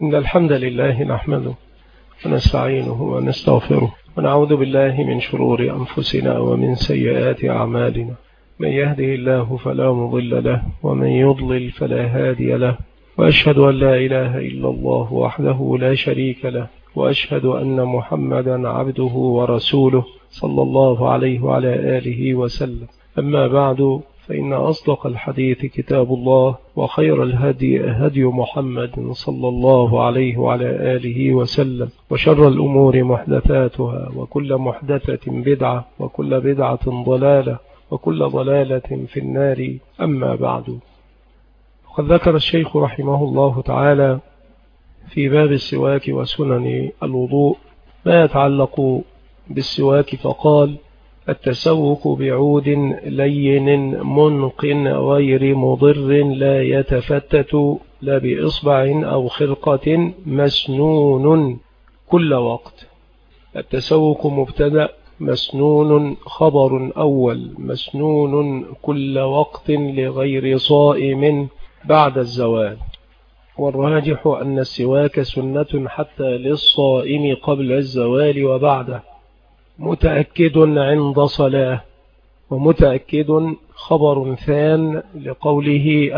إن الحمد لله نحمده ونستعينه ونستغفره ونعوذ بالله من شرور أنفسنا ومن سيئات أعمالنا. من يهده الله فلا مضل له ومن يضلل فلا هادي له، وأشهد أن لا إله إلا الله وحده لا شريك له، وأشهد أن محمدا عبده ورسوله صلى الله عليه وعلى آله وسلم. أما بعد، فإن أصدق الحديث كتاب الله، وخير الهدي هدي محمد صلى الله عليه وعلى آله وسلم، وشر الأمور محدثاتها، وكل محدثة بدعة، وكل بدعة ضلالة، وكل ضلالة في النار. أما بعد، وقد ذكر الشيخ رحمه الله تعالى في باب السواك وسنن الوضوء ما يتعلق بالسواك، فقال: التسوك بعود لين منق غير مضر لا يتفتت، لا بإصبع أو خرقة مسنون كل وقت. التسوك مبتدأ، مسنون خبر أول، مسنون كل وقت لغير صائم بعد الزوال. والراجح أن السواك سنة حتى للصائم قبل الزوال وبعده، متأكد عند صلاة. ومتأكد خبر ثان لقوله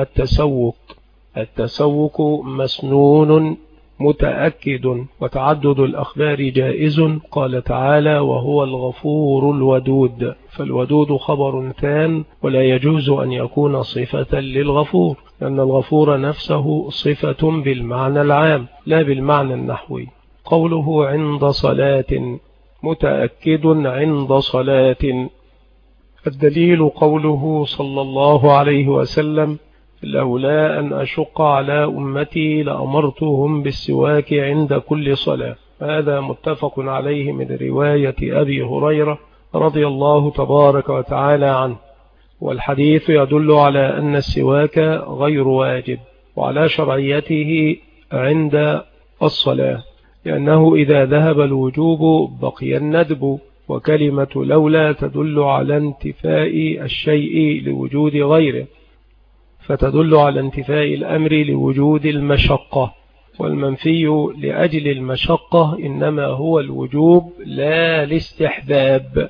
التسوك مسنون متأكد. وتعدد الأخبار جائز، قال تعالى: وهو الغفور الودود، فالودود خبر ثان، ولا يجوز أن يكون صفة للغفور، لأن الغفور نفسه صفة بالمعنى العام لا بالمعنى النحوي. قوله عند صلاة، متأكد عند صلاة. الدليل قوله صلى الله عليه وسلم: لولا أن أشق على أمتي لأمرتهم بالسواك عند كل صلاة. هذا متفق عليه من رواية أبي هريرة رضي الله تبارك وتعالى عنه. والحديث يدل على أن السواك غير واجب، وعلى شرعيته عند الصلاة، لأنه إذا ذهب الوجوب بقي الندب. وكلمة لولا تدل على انتفاء الشيء لوجود غيره، فتدل على انتفاء الأمر لوجود المشقة، والمنفي لأجل المشقة إنما هو الوجوب لا الاستحباب.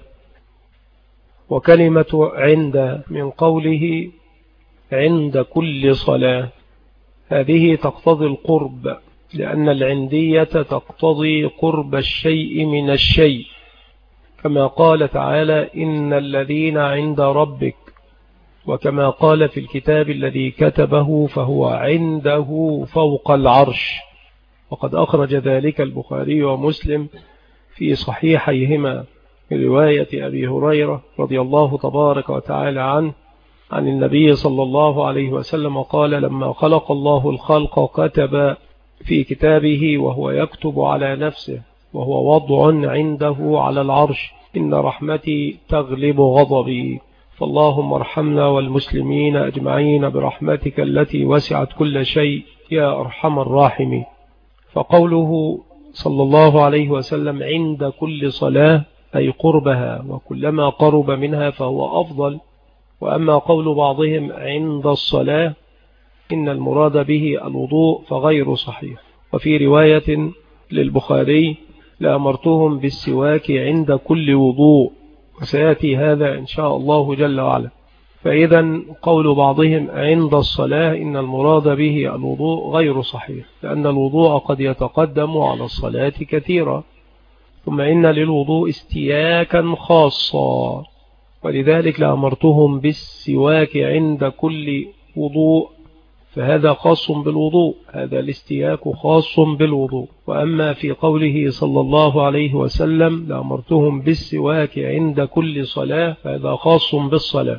وكلمة عند من قوله عند كل صلاة، هذه تقتضي القرب، لأن العندية تقتضي قرب الشيء من الشيء، كما قال تعالى: إن الذين عند ربك، وكما قال في الكتاب الذي كتبه فهو عنده فوق العرش. وقد أخرج ذلك البخاري ومسلم في صحيحيهما من رواية أبي هريرة رضي الله تبارك وتعالى عنه عن النبي صلى الله عليه وسلم قال: لما خلق الله الخلق كتب في كتابه وهو يكتب على نفسه وهو وضع عنده على العرش: إن رحمتي تغلب غضبي، فاللهم ارحمنا والمسلمين أجمعين برحمتك التي وسعت كل شيء يا أرحم الراحمين. فقوله صلى الله عليه وسلم عند كل صلاة أي قربها، وكلما قرب منها فهو أفضل. وأما قول بعضهم عند الصلاة إن المراد به الوضوء فغير صحيح. وفي رواية للبخاري: لأمرتهم بالسواك عند كل وضوء، وسيأتي هذا إن شاء الله جل وعلا. فإذا قول بعضهم عند الصلاة إن المراد به الوضوء غير صحيح، لأن الوضوء قد يتقدم على الصلاة كثيرا، ثم إن للوضوء استياكا خاصا، ولذلك لأمرتهم بالسواك عند كل وضوء، فهذا خاص بالوضوء، هذا الاستياك خاص بالوضوء. وأما في قوله صلى الله عليه وسلم لأمرتهم بالسواك عند كل صلاة، فهذا خاص بالصلاة.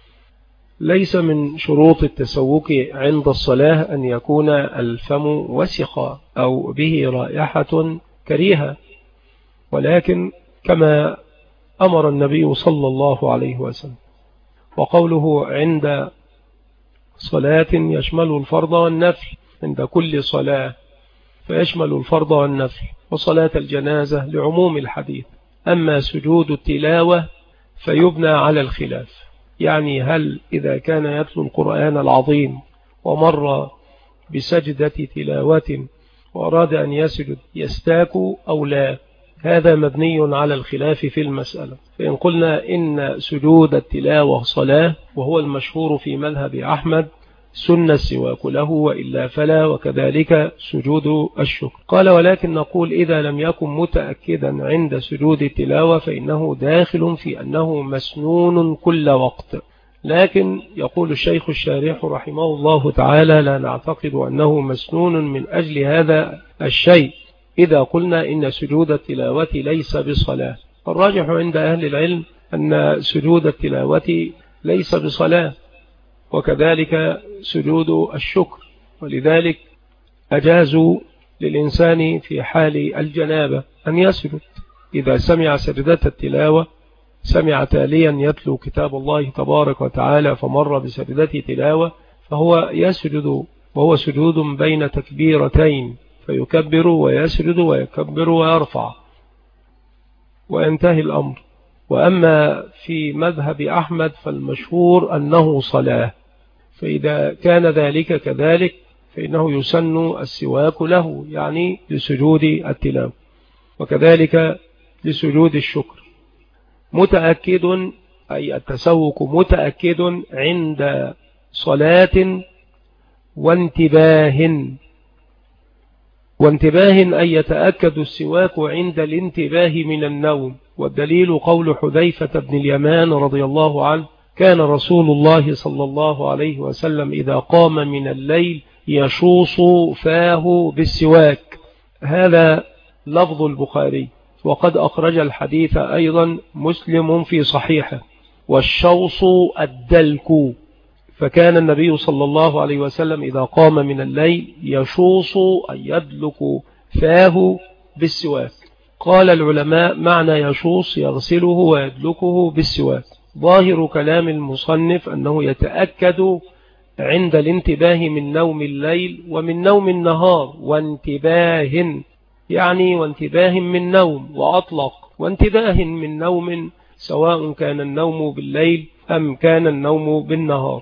ليس من شروط التسوك عند الصلاة أن يكون الفم وسخا أو به رائحة كريهة، ولكن كما أمر النبي صلى الله عليه وسلم. وقوله عند صلاة يشمل الفرض والنفل، عند كل صلاة فيشمل الفرض والنفل وصلاة الجنازة لعموم الحديث. أما سجود التلاوة فيبنى على الخلاف، يعني هل إذا كان يتلو القرآن العظيم ومر بسجدة تلاوة وأراد أن يسجد يستاك أو لا، هذا مبني على الخلاف في المسألة. فإن قلنا إن سجود التلاوة صلاة، وهو المشهور في مذهب أحمد، سن السواك له وإلا فلا، وكذلك سجود الشكر. قال ولكن نقول إذا لم يكن متأكدا عند سجود التلاوة فإنه داخل في أنه مسنون كل وقت. لكن يقول الشيخ الشارح رحمه الله تعالى لا نعتقد أنه مسنون من أجل هذا الشيء إذا قلنا إن سجود التلاوة ليس بصلاة. الراجح عند أهل العلم أن سجود التلاوة ليس بصلاة، وكذلك سجود الشكر، ولذلك أجازوا للإنسان في حال الجنابة أن يسجد إذا سمع سجدة التلاوة، سمع تاليا يتلو كتاب الله تبارك وتعالى فمر بسجدة تلاوة، فهو يسجد وهو سجود بين تكبيرتين، فيكبر ويسجد ويكبر ويرفع وينتهي الأمر. وأما في مذهب أحمد فالمشهور أنه صلاة، فإذا كان ذلك كذلك فإنه يسن السواك له، يعني لسجود التلاوة، وكذلك لسجود الشكر. متأكد أي التسوك متأكد عند صلاة وانتباه أي يتأكد السواك عند الانتباه من النوم. والدليل قول حذيفة بن اليمان رضي الله عنه كان رسول الله صلى الله عليه وسلم إذا قام من الليل يشوص فاه بالسواك. هذا لفظ البخاري، وقد أخرج الحديث أيضا مسلم في صحيحه. والشوص الدلك، فكان النبي صلى الله عليه وسلم إذا قام من الليل يشوص أي يدلك فاه بالسواك. قال العلماء معنى يشوص يغسله ويدلكه بالسواك. ظاهر كلام المصنف أنه يتأكد عند الانتباه من نوم الليل ومن نوم النهار، وانتباه يعني وانتباه من نوم، وأطلق وانتباه من نوم سواء كان النوم بالليل أم كان النوم بالنهار.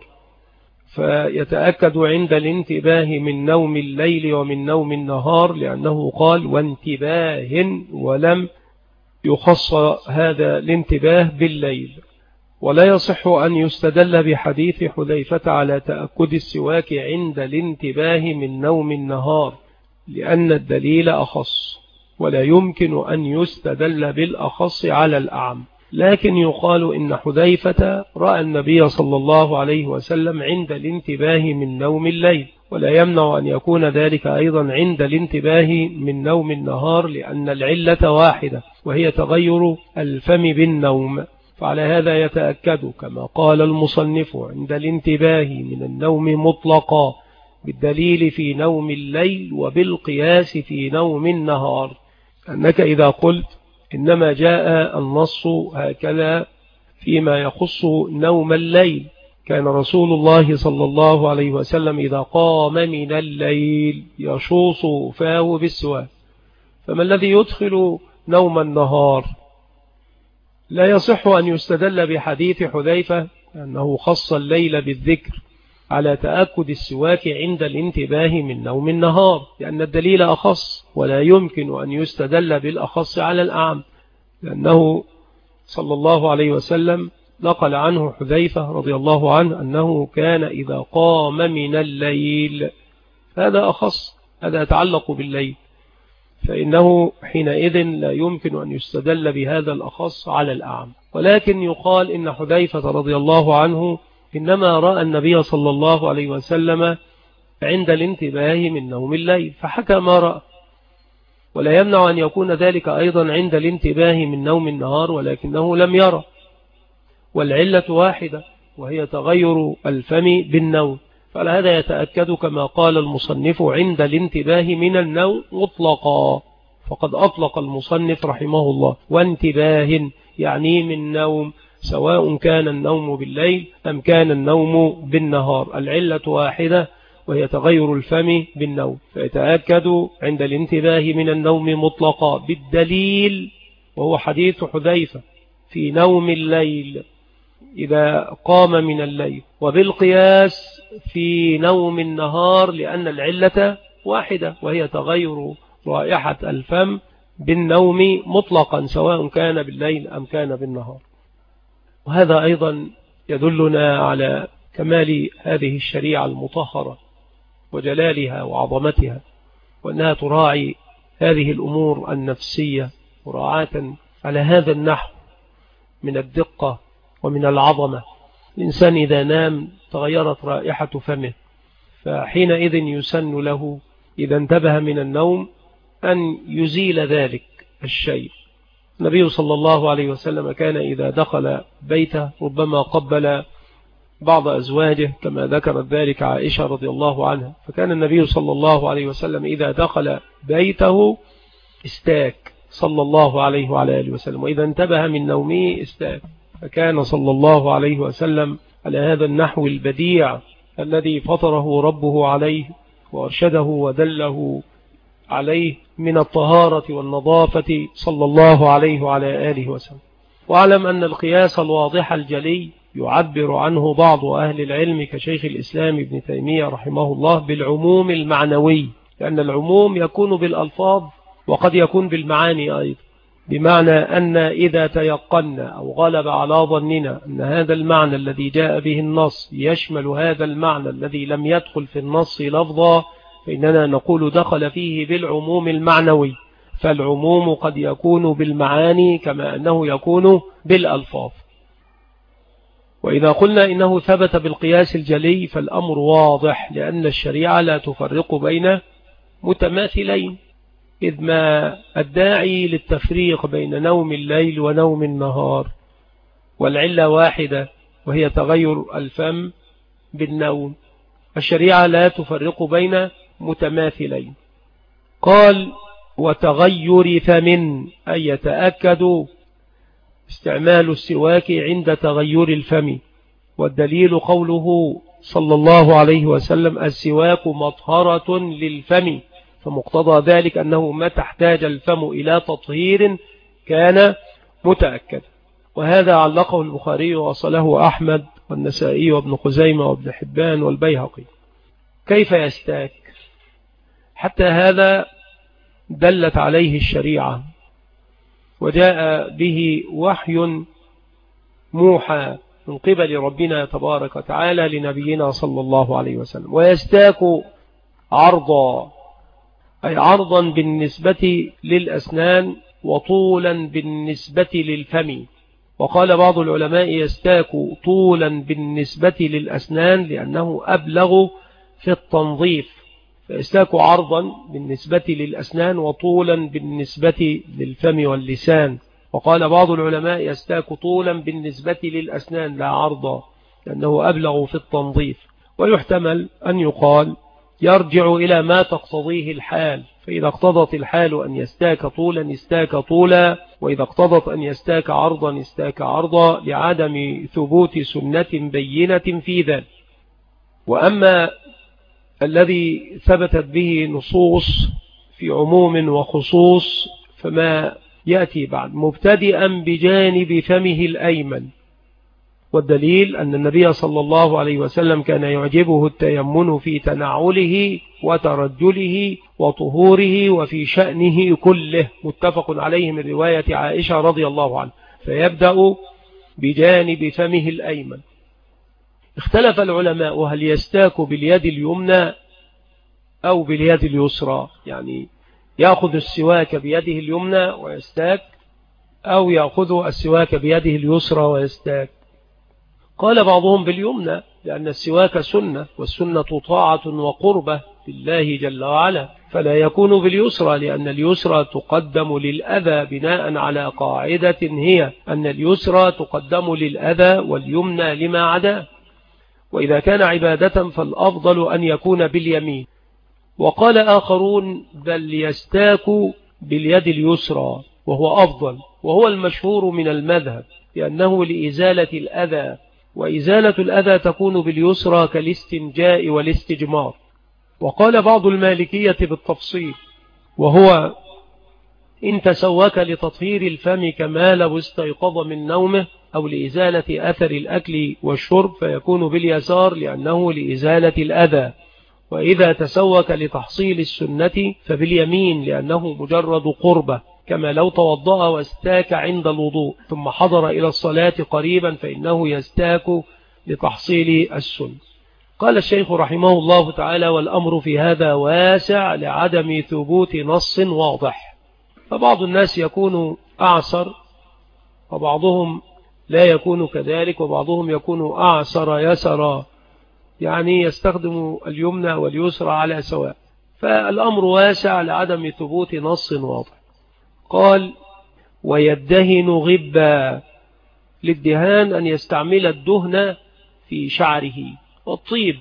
فيتأكد عند الانتباه من نوم الليل ومن نوم النهار، لأنه قال وانتباه ولم يخص هذا الانتباه بالليل. ولا يصح أن يستدل بحديث حذيفة على تأكد السواك عند الانتباه من نوم النهار، لأن الدليل أخص، ولا يمكن أن يستدل بالأخص على الأعم. لكن يقال إن حذيفة رأى النبي صلى الله عليه وسلم عند الانتباه من نوم الليل، ولا يمنع أن يكون ذلك أيضا عند الانتباه من نوم النهار، لأن العلة واحدة وهي تغير الفم بالنوم. فعلى هذا يتأكد كما قال المصنف عند الانتباه من النوم مطلقا بالدليل في نوم الليل وبالقياس في نوم النهار. أنك إذا قلت إنما جاء النص هكذا فيما يخص نوم الليل، كان رسول الله صلى الله عليه وسلم إذا قام من الليل يشوص فاه بالسواك، فما الذي يدخل نوم النهار؟ لا يصح أن يستدل بحديث حذيفة أنه خص الليل بالذكر على تأكد السواك عند الانتباه من نوم النهار، لأن الدليل أخص، ولا يمكن أن يستدل بالأخص على الأعم، لأنه صلى الله عليه وسلم نقل عنه حذيفة رضي الله عنه أنه كان إذا قام من الليل، هذا أخص، هذا يتعلق بالليل، فإنه حينئذ لا يمكن أن يستدل بهذا الأخص على الأعم. ولكن يقال إن حذيفة رضي الله عنه إنما رأى النبي صلى الله عليه وسلم عند الانتباه من نوم الليل فحكى ما رأى، ولا يمنع أن يكون ذلك أيضا عند الانتباه من نوم النهار ولكنه لم يرى، والعلة واحدة وهي تغير الفم بالنوم. فعلى هذا يتأكد كما قال المصنف عند الانتباه من النوم مطلقا، فقد أطلق المصنف رحمه الله وانتباه يعني من نوم، سواء كان النوم بالليل أم كان النوم بالنهار، العلة واحدة وهي تغير الفم بالنوم. فيتأكد عند الانتباه من النوم مطلقا بالدليل وهو حديث حذيفة في نوم الليل إذا قام من الليل، وبالقياس في نوم النهار لأن العلة واحدة، وهي تغير رائحة الفم بالنوم مطلقا سواء كان بالليل أم كان بالنهار. وهذا أيضا يدلنا على كمال هذه الشريعة المطهرة وجلالها وعظمتها، وأنها تراعي هذه الأمور النفسية مراعاة على هذا النحو من الدقة ومن العظمة. الإنسان إذا نام تغيرت رائحة فمه، فحينئذ يسن له إذا انتبه من النوم أن يزيل ذلك الشيء. النبي صلى الله عليه وسلم كان إذا دخل بيته ربما قبل بعض أزواجه كما ذكرت ذلك عائشة رضي الله عنها، فكان النبي صلى الله عليه وسلم إذا دخل بيته استاك صلى الله عليه وعلى آله وسلم، وإذا انتبه من نومه استاك. فكان صلى الله عليه وسلم على هذا النحو البديع الذي فطره ربه عليه وأرشده ودله عليه من الطهارة والنظافة صلى الله عليه وعلى آله وسلم. واعلم أن القياس الواضح الجلي يعبر عنه بعض أهل العلم كشيخ الإسلام ابن تيمية رحمه الله بالعموم المعنوي، لأن العموم يكون بالألفاظ وقد يكون بالمعاني أيضا، بمعنى أن إذا تيقنا أو غلب على ظننا أن هذا المعنى الذي جاء به النص يشمل هذا المعنى الذي لم يدخل في النص لفظا، فإننا نقول دخل فيه بالعموم المعنوي. فالعموم قد يكون بالمعاني كما أنه يكون بالألفاظ. وإذا قلنا إنه ثبت بالقياس الجلي فالأمر واضح، لأن الشريعة لا تفرق بين متماثلين، إذ ما الداعي للتفريق بين نوم الليل ونوم النهار والعلة واحدة وهي تغير الفم بالنوم. الشريعة لا تفرق بين متماثلين. قال وتغير فم، أي يتأكد استعمال السواك عند تغير الفم. والدليل قوله صلى الله عليه وسلم السواك مطهرة للفم، فمقتضى ذلك أنه ما تحتاج الفم إلى تطهير كان متأكد. وهذا علقه البخاري وصله أحمد والنسائي وابن خزيمة وابن حبان والبيهقي. كيف يستاك؟ حتى هذا دلت عليه الشريعة وجاء به وحي موحى من قبل ربنا تبارك وتعالى لنبينا صلى الله عليه وسلم. ويستاك عرضا، أي عرضا بالنسبة للأسنان وطولا بالنسبة للفم. وقال بعض العلماء يستاك طولا بالنسبة للأسنان لأنه أبلغ في التنظيف، فيستاك عرضا بالنسبة للأسنان وطولا بالنسبة للفم واللسان. وقال بعض العلماء يستاك طولا بالنسبة للأسنان لا عرضا لأنه أبلغ في التنظيف. ويحتمل أن يقال يرجع إلى ما تقتضيه الحال، فإذا اقتضت الحال أن يستاك طولا استاك طولا، وإذا اقتضت أن يستاك عرضا استاك عرضا، لعدم ثبوت سنة بينة في ذلك. وأما الذي ثبتت به نصوص في عموم وخصوص فما يأتي بعد مبتدئا بجانب فمه الأيمن. والدليل أن النبي صلى الله عليه وسلم كان يعجبه التيمن في تنعله وترجله وطهوره وفي شأنه كله، متفق عليه من رواية عائشة رضي الله عنها. فيبدأ بجانب فمه الأيمن. اختلف العلماء هل يستاك باليد اليمنى أو باليد اليسرى، يعني يأخذ السواك بيده اليمنى ويستاك أو يأخذ السواك بيده اليسرى ويستاك. قال بعضهم باليمنى لأن السواك سنة، والسنة طاعة وقربة بالله جل وعلا، فلا يكون باليسرى لأن اليسرى تقدم للأذى بناء على قاعدة هي أن اليسرى تقدم للأذى واليمنى لما عداه. وإذا كان عبادة فالأفضل أن يكون باليمين. وقال آخرون بل يستاك باليد اليسرى وهو أفضل، وهو المشهور من المذهب لأنه لإزالة الأذى، وإزالة الأذى تكون باليسرى كالاستنجاء والاستجمار. وقال بعض المالكية بالتفصيل، وهو إن تسوك لتطهير الفم كما لو استيقظ من نومه أو لإزالة أثر الأكل والشرب فيكون باليسار لأنه لإزالة الأذى. وإذا تسوك لتحصيل السنة فباليمين لأنه مجرد قربة، كما لو توضأ واستاك عند الوضوء ثم حضر إلى الصلاة قريبا فإنه يستاك لتحصيل السنة. قال الشيخ رحمه الله تعالى: والأمر في هذا واسع لعدم ثبوت نص واضح. فبعض الناس يكون أعسر وبعضهم لا يكون كذلك، وبعضهم يكون أعسر يسرا، يعني يستخدم اليمنى واليسرى على سواء. فالأمر واسع لعدم ثبوت نص واضح. قال: ويدهن غبا، للدهان أن يستعمل الدهن في شعره والطيب.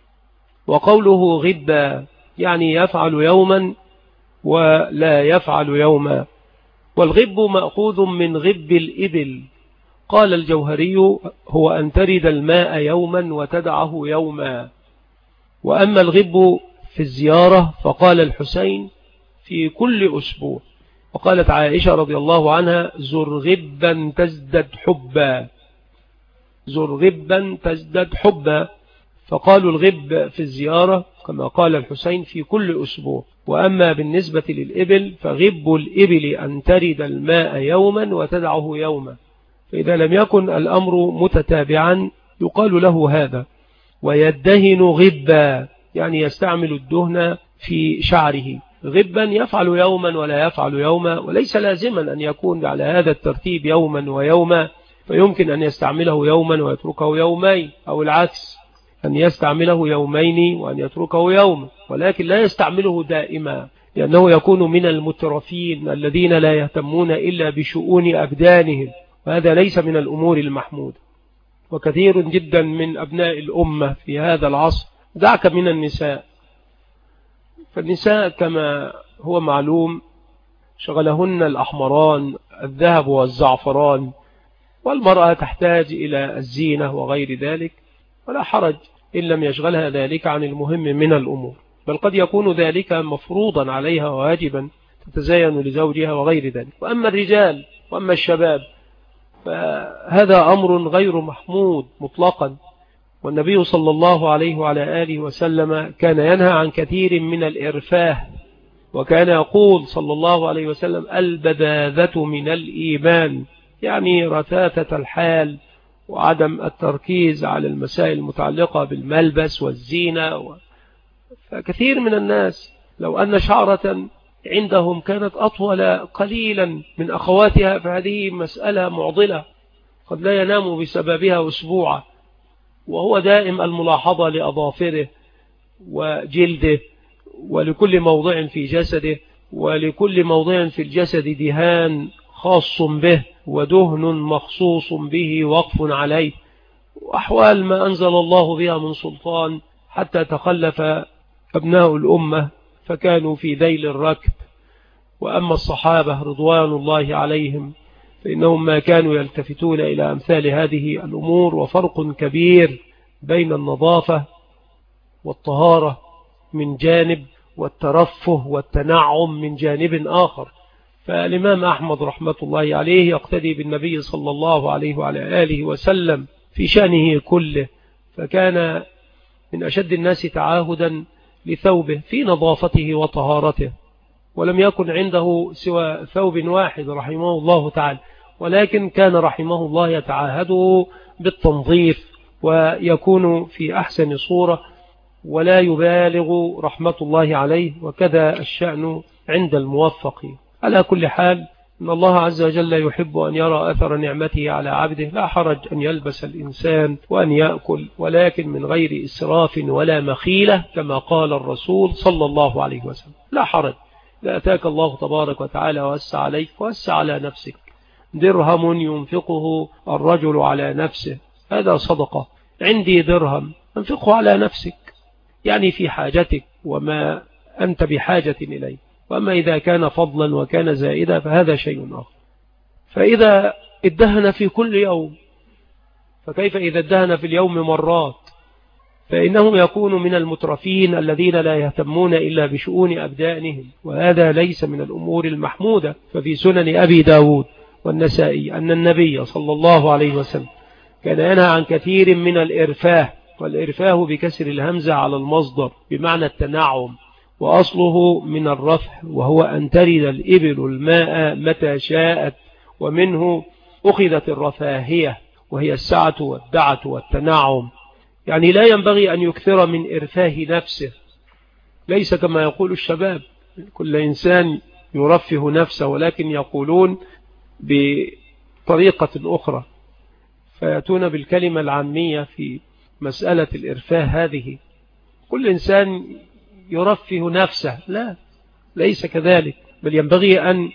وقوله غبا يعني يفعل يوما ولا يفعل يوما. والغب مأخوذ من غب الإبل. قال الجوهري: هو أن ترد الماء يوما وتدعه يوما. وأما الغب في الزيارة فقال الحسين: في كل أسبوع. وقالت عائشة رضي الله عنها: زر غبا تزدد حبا، زر غبا تزدد حبا. فقالوا الغب في الزيارة كما قال الحسين في كل أسبوع. وأما بالنسبة للإبل فغب الإبل أن ترد الماء يوما وتدعه يوما. فإذا لم يكن الأمر متتابعا يقال له هذا. ويدهن غبا يعني يستعمل الدهن في شعره. غبا يفعل يوما ولا يفعل يوما، وليس لازما أن يكون على هذا الترتيب يوما ويوما، فيمكن أن يستعمله يوما ويتركه يومين، أو العكس أن يستعمله يومين وأن يتركه يوم، ولكن لا يستعمله دائما، لأنه يكون من المترفين الذين لا يهتمون إلا بشؤون أبدانهم، وهذا ليس من الأمور المحمودة. وكثير جدا من أبناء الأمة في هذا العصر، دعك من النساء، فالنساء كما هو معلوم شغلهن الأحمران، الذهب والزعفران، والمرأة تحتاج إلى الزينة وغير ذلك، ولا حرج إن لم يشغلها ذلك عن المهم من الأمور، بل قد يكون ذلك مفروضا عليها واجبا، تتزين لزوجها وغير ذلك. وأما الرجال وأما الشباب فهذا أمر غير محمود مطلقا. والنبي صلى الله عليه وعلى آله وسلم كان ينهى عن كثير من الإرفاه، وكان يقول صلى الله عليه وسلم: البذاذة من الإيمان، يعني رثاثة الحال وعدم التركيز على المسائل المتعلقة بالملبس والزينة. فكثير من الناس لو أن شعرة عندهم كانت أطول قليلا من أخواتها فهذه مسألة معضلة، قد لا ينام بسببها أسبوعا، وهو دائم الملاحظة لأظافره وجلده ولكل موضع في جسده، ولكل موضع في الجسد دهان خاص به ودهن مخصوص به وقف عليه، وأحوال ما أنزل الله بها من سلطان، حتى تخلف أبناء الأمة فكانوا في ذيل الركب. وأما الصحابة رضوان الله عليهم فإنهم ما كانوا يلتفتون إلى أمثال هذه الأمور. وفرق كبير بين النظافة والطهارة من جانب، والترفه والتنعم من جانب آخر. فالإمام أحمد رحمة الله عليه يقتدي بالنبي صلى الله عليه وعلى آله وسلم في شأنه كله، فكان من أشد الناس تعاهدا لثوبه في نظافته وطهارته، ولم يكن عنده سوى ثوب واحد رحمه الله تعالى، ولكن كان رحمه الله يتعاهده بالتنظيف ويكون في أحسن صورة ولا يبالغ رحمة الله عليه. وكذا الشأن عند الموفق. على كل حال إن الله عز وجل يحب أن يرى أثر نعمته على عبده. لا حرج أن يلبس الإنسان وأن يأكل، ولكن من غير إسراف ولا مخيلة، كما قال الرسول صلى الله عليه وسلم. لا حرج، لا أتاك الله تبارك وتعالى ووسع عليك ووسع على نفسك. درهم ينفقه الرجل على نفسه هذا صدقة. عندي درهم انفقه على نفسك، يعني في حاجتك وما أنت بحاجة إليه. وأما إذا كان فضلا وكان زائدا فهذا شيء آخر. فإذا ادهن في كل يوم فكيف إذا ادهن في اليوم مرات؟ فإنهم يكون من المترفين الذين لا يهتمون إلا بشؤون أبدانهم، وهذا ليس من الأمور المحمودة. ففي سنن أبي داود والنسائي أن النبي صلى الله عليه وسلم كان ينهى عن كثير من الإرفاه، والإرفاه بكسر الهمزة على المصدر بمعنى التنعم، وأصله من الرفع، وهو أن ترد الإبل الماء متى شاءت، ومنه أخذت الرفاهية وهي السعة والدعة والتنعم. يعني لا ينبغي أن يكثر من إرفاه نفسه، ليس كما يقول الشباب كل إنسان يرفه نفسه، ولكن يقولون بطريقة أخرى، فيأتون بالكلمة العامية في مسألة الإرفاه هذه. كل إنسان يرفه نفسه، لا، ليس كذلك، بل ينبغي أن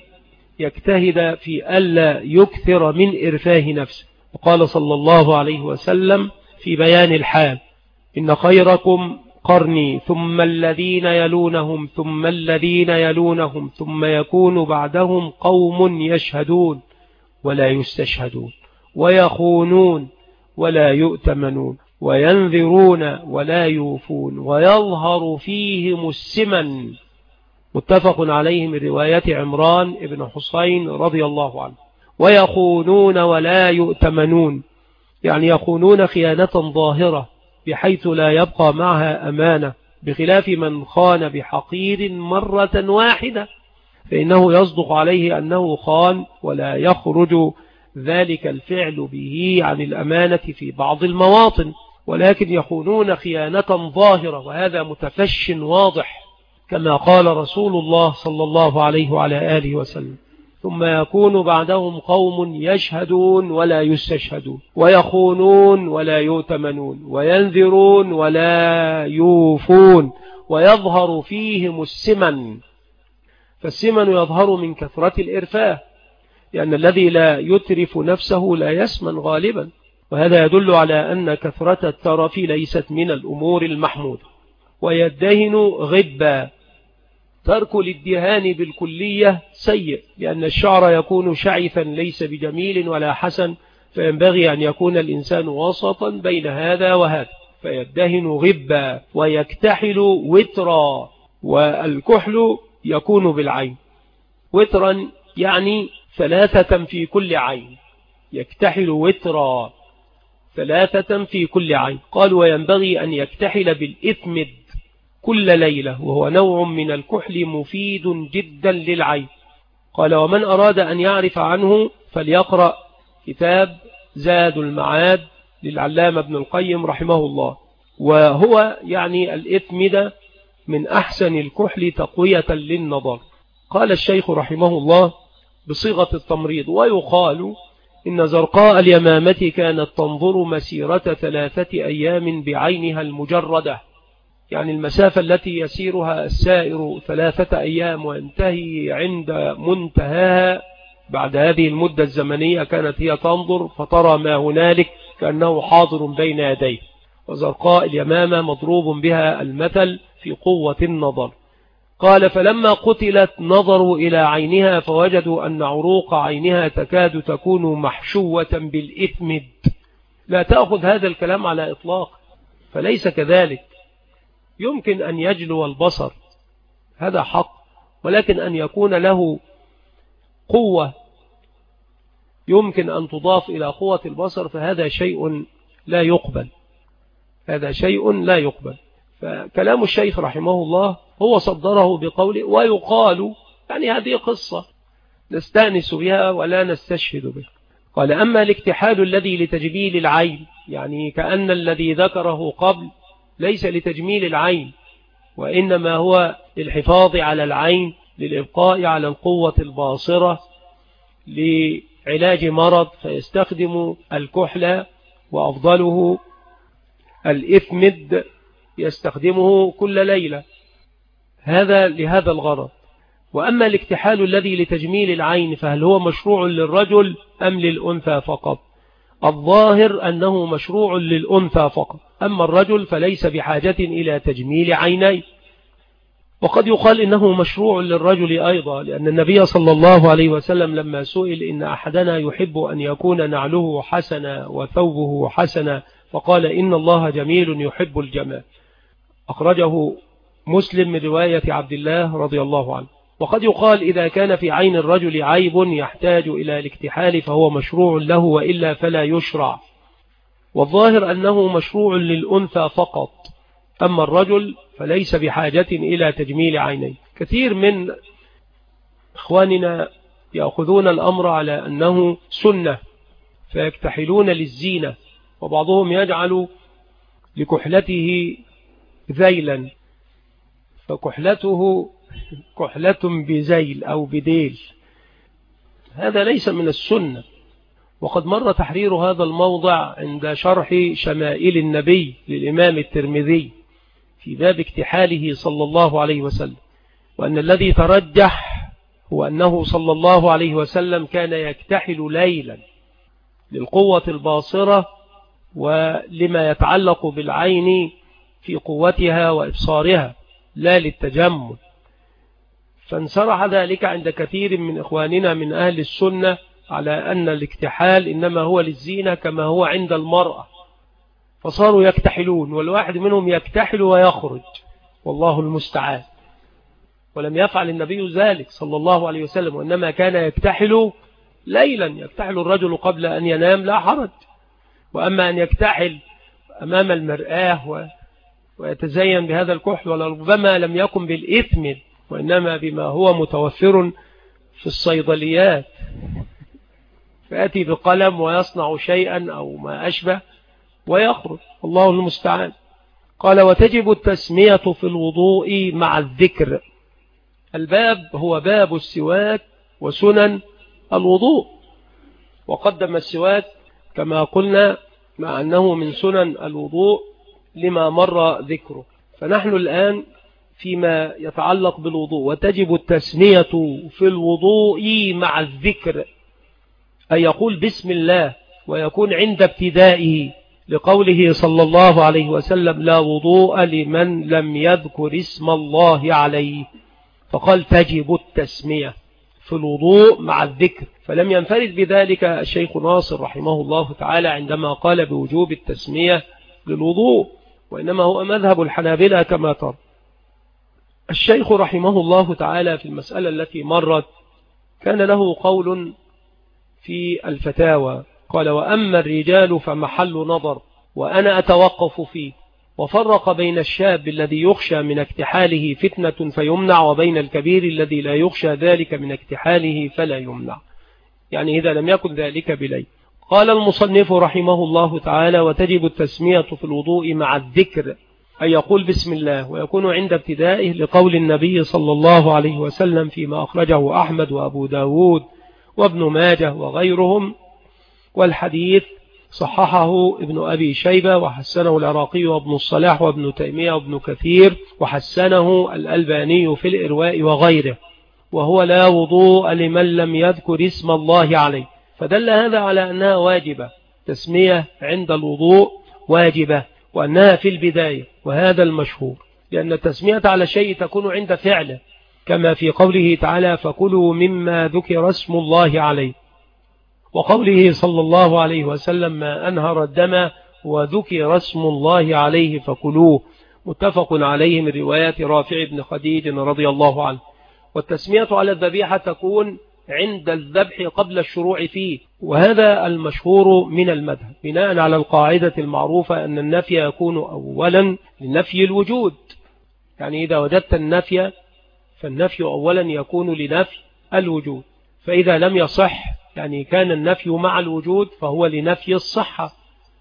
يجتهد في ألا يكثر من إرفاه نفسه. وقال صلى الله عليه وسلم في بيان الحال: إن خيركم قرني ثم الذين يلونهم ثم الذين يلونهم ثم يكون بعدهم قوم يشهدون ولا يستشهدون ويخونون ولا يؤتمنون وينذرون ولا يوفون ويظهر فيهم السمن. متفق عليه من رواية عمران بن حسين رضي الله عنه. ويخونون ولا يؤتمنون، يعني يخونون خيانة ظاهرة بحيث لا يبقى معها أمانة، بخلاف من خان بحقير مرة واحدة فإنه يصدق عليه أنه خان، ولا يخرج ذلك الفعل به عن الأمانة في بعض المواطن، ولكن يخونون خيانة ظاهرة، وهذا متفش واضح كما قال رسول الله صلى الله عليه وعلى آله وسلم: ثم يكون بعدهم قوم يشهدون ولا يستشهدون ويخونون ولا يؤتمنون وينذرون ولا يوفون ويظهر فيهم السمن. فالسمن يظهر من كثرة الإرفاه، لأن الذي لا يترف نفسه لا يسمن غالبا، وهذا يدل على أن كثرة الترف ليست من الأمور المحمودة. ويدهن غبا، ترك الادهان بالكلية سيء، لأن الشعر يكون شعثا ليس بجميل ولا حسن، فينبغي أن يكون الإنسان وسطا بين هذا وهذا. فيدهن غبا. ويكتحل وترا، والكحل يكون بالعين، وترا يعني 3 في كل عين، يكتحل وترا 3 في كل عين. قال: وينبغي أن يكتحل بالإثمد كل ليلة، وهو نوع من الكحل مفيد جدا للعين. قال: ومن أراد أن يعرف عنه فليقرأ كتاب زاد المعاد للعلامة ابن القيم رحمه الله، وهو يعني الإثمد من أحسن الكحل تقوية للنظر. قال الشيخ رحمه الله بصيغة التمريض: ويقال إن زرقاء اليمامة كانت تنظر مسيرة 3 أيام بعينها المجردة، يعني المسافة التي يسيرها السائر 3 أيام وينتهي عند منتهاها بعد هذه المدة الزمنية، كانت هي تنظر فترى ما هنالك كأنه حاضر بين يديه. وزرقاء اليمامة مضروب بها المثل في قوة النظر. قال: فلما قتلت نظروا إلى عينها فوجدوا أن عروق عينها تكاد تكون محشوة بالإثمد. لا تأخذ هذا الكلام على إطلاق، فليس كذلك. يمكن أن يجلو البصر، هذا حق، ولكن أن يكون له قوة يمكن أن تضاف إلى قوة البصر، فهذا شيء لا يقبل، هذا شيء لا يقبل. فكلام الشيخ رحمه الله هو صدره بقوله: ويقال، يعني هذه قصة نستأنس بها ولا نستشهد بها. قال: أما الاكتحال الذي لتجميل العين، يعني كأن الذي ذكره قبل ليس لتجميل العين، وإنما هو للحفاظ على العين، للإبقاء على القوة الباصرة، لعلاج مرض، فيستخدم الكحل، وأفضله الإثمد يستخدمه كل ليلة، هذا لهذا الغرض. وأما الاكتحال الذي لتجميل العين فهل هو مشروع للرجل أم للأنثى فقط؟ الظاهر أنه مشروع للأنثى فقط، أما الرجل فليس بحاجة إلى تجميل عينيه. وقد يقال إنه مشروع للرجل أيضا، لأن النبي صلى الله عليه وسلم لما سئل: إن أحدنا يحب أن يكون نعله حسنا وثوبه حسنا، فقال: إن الله جميل يحب الجمال. أخرجه مسلم من رواية عبد الله رضي الله عنه. وقد يقال إذا كان في عين الرجل عيب يحتاج إلى الاكتحال فهو مشروع له، وإلا فلا يشرع. والظاهر أنه مشروع للأنثى فقط، أما الرجل فليس بحاجة إلى تجميل عينيه. كثير من إخواننا يأخذون الأمر على أنه سنة فيكتحلون للزينة، وبعضهم يجعل لكحلته ذيلا، فكحلته كحلة بزيل أو بديل، هذا ليس من السنة. وقد مر تحرير هذا الموضع عند شرح شمائل النبي للإمام الترمذي في باب اكتحاله صلى الله عليه وسلم، وأن الذي ترجح هو أنه صلى الله عليه وسلم كان يكتحل ليلا للقوة الباصرة ولما يتعلق بالعين في قوتها وإبصارها لا للتجمل. فانسرح ذلك عند كثير من إخواننا من أهل السنة على أن الاكتحال إنما هو للزينة كما هو عند المرأة، فصاروا يكتحلون، والواحد منهم يكتحل ويخرج والله المستعان. ولم يفعل النبي ذلك صلى الله عليه وسلم، وإنما كان يكتحل ليلا، يكتحل الرجل قبل أن ينام لا حرج. وأما أن يكتحل أمام المرآة ويتزين بهذا الكحل ولربما لم يكن بالإثم وإنما بما هو متوفر في الصيدليات، فأتي بقلم ويصنع شيئا أو ما أشبه ويخرج الله المستعان. قال وتجب التسمية في الوضوء مع الذكر. الباب هو باب السواك وسنن الوضوء، وقدم السواك كما قلنا مع أنه من سنن الوضوء لما مر ذكره. فنحن الآن فيما يتعلق بالوضوء. وتجب التسمية في الوضوء مع الذكر، أي يقول بسم الله ويكون عند ابتدائه، لقوله صلى الله عليه وسلم لا وضوء لمن لم يذكر اسم الله عليه، فقال تجب التسمية في الوضوء مع الذكر. فلم ينفرد بذلك الشيخ ناصر رحمه الله تعالى عندما قال بوجوب التسمية للوضوء، وإنما هو مذهب الحنابلة كما ترى. الشيخ رحمه الله تعالى في المسألة التي مرت كان له قول في الفتاوى، قال وأما الرجال فمحل نظر وأنا أتوقف فيه، وفرق بين الشاب الذي يخشى من اكتحاله فتنة فيمنع وبين الكبير الذي لا يخشى ذلك من اكتحاله فلا يمنع، يعني إذا لم يكن ذلك بلي. قال المصنف رحمه الله تعالى وتجب التسمية في الوضوء مع الذكر، أي يقول بسم الله ويكون عند ابتدائه، لقول النبي صلى الله عليه وسلم فيما أخرجه أحمد وأبو داود وابن ماجه وغيرهم، والحديث صححه ابن أبي شيبة وحسنه العراقي وابن الصلاح وابن تيمية وابن كثير، وحسنه الألباني في الإرواء وغيره، وهو لا وضوء لمن لم يذكر اسم الله عليه. فدل هذا على أنها واجبة، تسمية عند الوضوء واجبة، وأنها في البداية، وهذا المشهور، لأن التسمية على شيء تكون عند فعله، كما في قوله تعالى فكلوا مما ذكر اسم الله عليه، وقوله صلى الله عليه وسلم ما أنهر الدم وذكر اسم الله عليه فكلوه، متفق عليه من روايات رافع بن خديج رضي الله عنه. والتسمية على الذبيحة تكون عند الذبح قبل الشروع فيه، وهذا المشهور من المذهب بناء على القاعدة المعروفة أن النفي يكون أولا لنفي الوجود، يعني إذا وجدت النفي فالنفي أولا يكون لنفي الوجود، فإذا لم يصح يعني كان النفي مع الوجود فهو لنفي الصحة،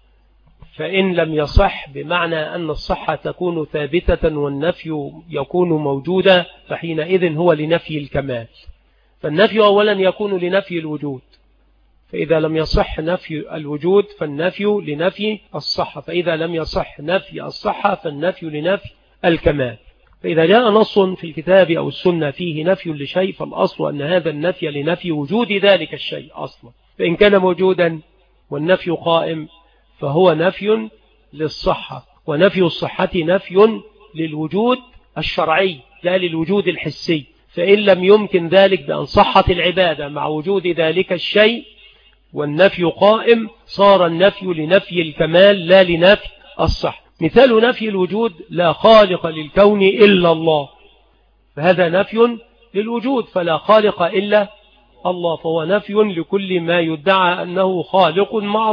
فإن لم يصح بمعنى أن الصحة تكون ثابتة والنفي يكون موجودا فحينئذ هو لنفي الكمال. فالنفي أولا يكون لنفي الوجود، فإذا لم يصح نفي الوجود فالنفي لنفي الصحة، فإذا لم يصح نفي الصحة فالنفي لنفي الكمال. فإذا جاء نص في الكتاب أو السنة فيه نفي لشيء فالأصل أن هذا النفي لنفي وجود ذلك الشيء أصلا، فإن كان موجودا والنفي قائم فهو نفي للصحة، ونفي الصحة نفي للوجود الشرعي لا للوجود الحسي. فإن لم يمكن ذلك بأن صحت العبادة مع وجود ذلك الشيء والنفي قائم صار النفي لنفي الكمال لا لنفي الصحة. مثال نفي الوجود لا خالق للكون إلا الله، فهذا نفي للوجود فلا خالق إلا الله، فهو نفي لكل ما يدعى أنه خالق مع الله،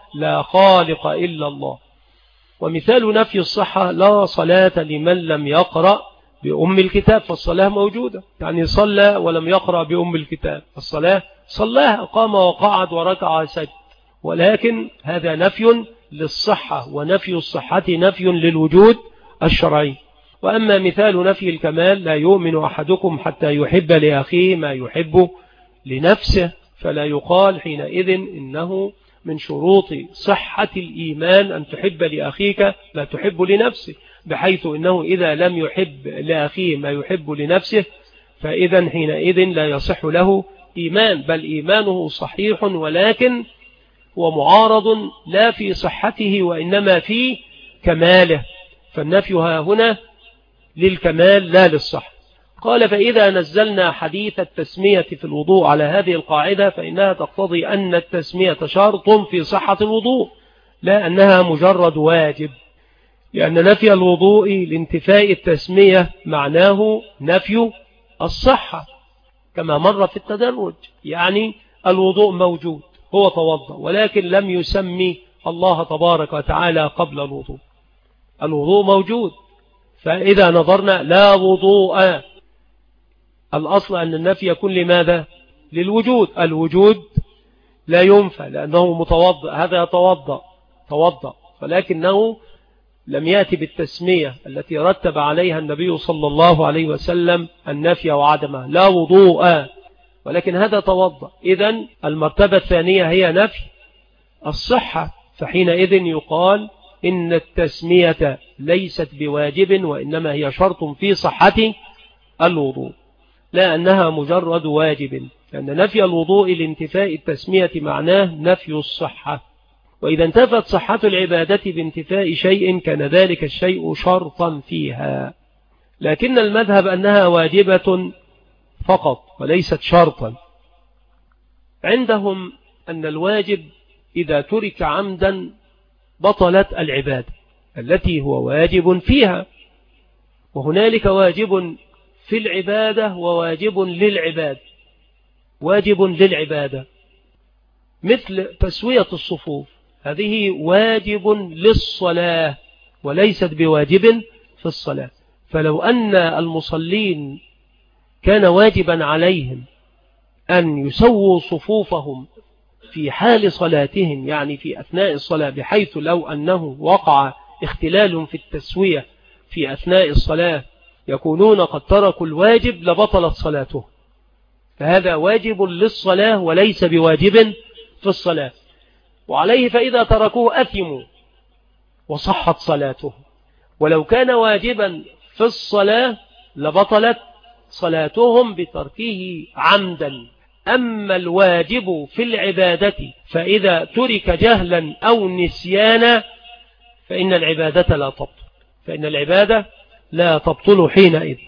لا خالق إلا الله. ومثال نفي الصحة لا صلاة لمن لم يقرأ بأم الكتاب، فالصلاة موجودة، يعني صلى ولم يقرأ بأم الكتاب، الصلاة صلاها، قام وقعد وركع وسجد، ولكن هذا نفي للصحة، ونفي الصحة نفي للوجود الشرعي. وأما مثال نفي الكمال لا يؤمن أحدكم حتى يحب لأخيه ما يحب لنفسه، فلا يقال حينئذ إنه من شروط صحة الإيمان أن تحب لأخيك لا تحب لنفسه، بحيث إنه إذا لم يحب لأخيه ما يحب لنفسه فإذا حينئذ لا يصح له إيمان، بل إيمانه صحيح ولكن هو معارض لا في صحته وإنما في كماله، فالنفي هنا للكمال لا للصح. قال فإذا نزلنا حديث التسمية في الوضوء على هذه القاعدة فإنها تقتضي أن التسمية شرط في صحة الوضوء لا أنها مجرد واجب، لأن نفي الوضوء لانتفاء التسمية معناه نفي الصحة كما مر في التدرج، يعني الوضوء موجود، هو توضأ ولكن لم يسمي الله تبارك وتعالى قبل الوضوء، الوضوء موجود، فإذا نظرنا لا وضوء، الأصل أن النفي يكون لماذا؟ للوجود، الوجود لا ينفى لأنه متوضأ، هذا توضأ ولكنه لم يأتي بالتسمية التي رتب عليها النبي صلى الله عليه وسلم النفي وعدمه، لا وضوء، ولكن هذا توضأ. إذن المرتبة الثانية هي نفي الصحة، فحينئذ يقال إن التسمية ليست بواجب وإنما هي شرط في صحة الوضوء لا أنها مجرد واجب، لأن نفي الوضوء لانتفاء التسمية معناه نفي الصحة، وإذا انتفت صحة العبادة بانتفاء شيء كان ذلك الشيء شرطا فيها، لكن المذهب أنها واجبة فقط وليست شرطا. عندهم أن الواجب إذا ترك عمدا بطلت العبادة التي هو واجب فيها، وهنالك واجب في العبادة وواجب للعبادة، واجب للعبادة مثل تسوية الصفوف، هذه واجب للصلاة وليست بواجب في الصلاة، فلو أن المصلين كان واجبا عليهم أن يسووا صفوفهم في حال صلاتهم، يعني في أثناء الصلاة، بحيث لو أنه وقع اختلال في التسوية في أثناء الصلاة يكونون قد تركوا الواجب لبطلت صلاته، فهذا واجب للصلاة وليس بواجب في الصلاة، وعليه فإذا تركوه أثموا وصحت صلاته، ولو كان واجبا في الصلاة لبطلت صلاتهم بتركه عمدا. أما الواجب في العبادة فإذا ترك جهلا أو نسيانا فإن العبادة لا تبطل، فإن العبادة لا تبطل حينئذ.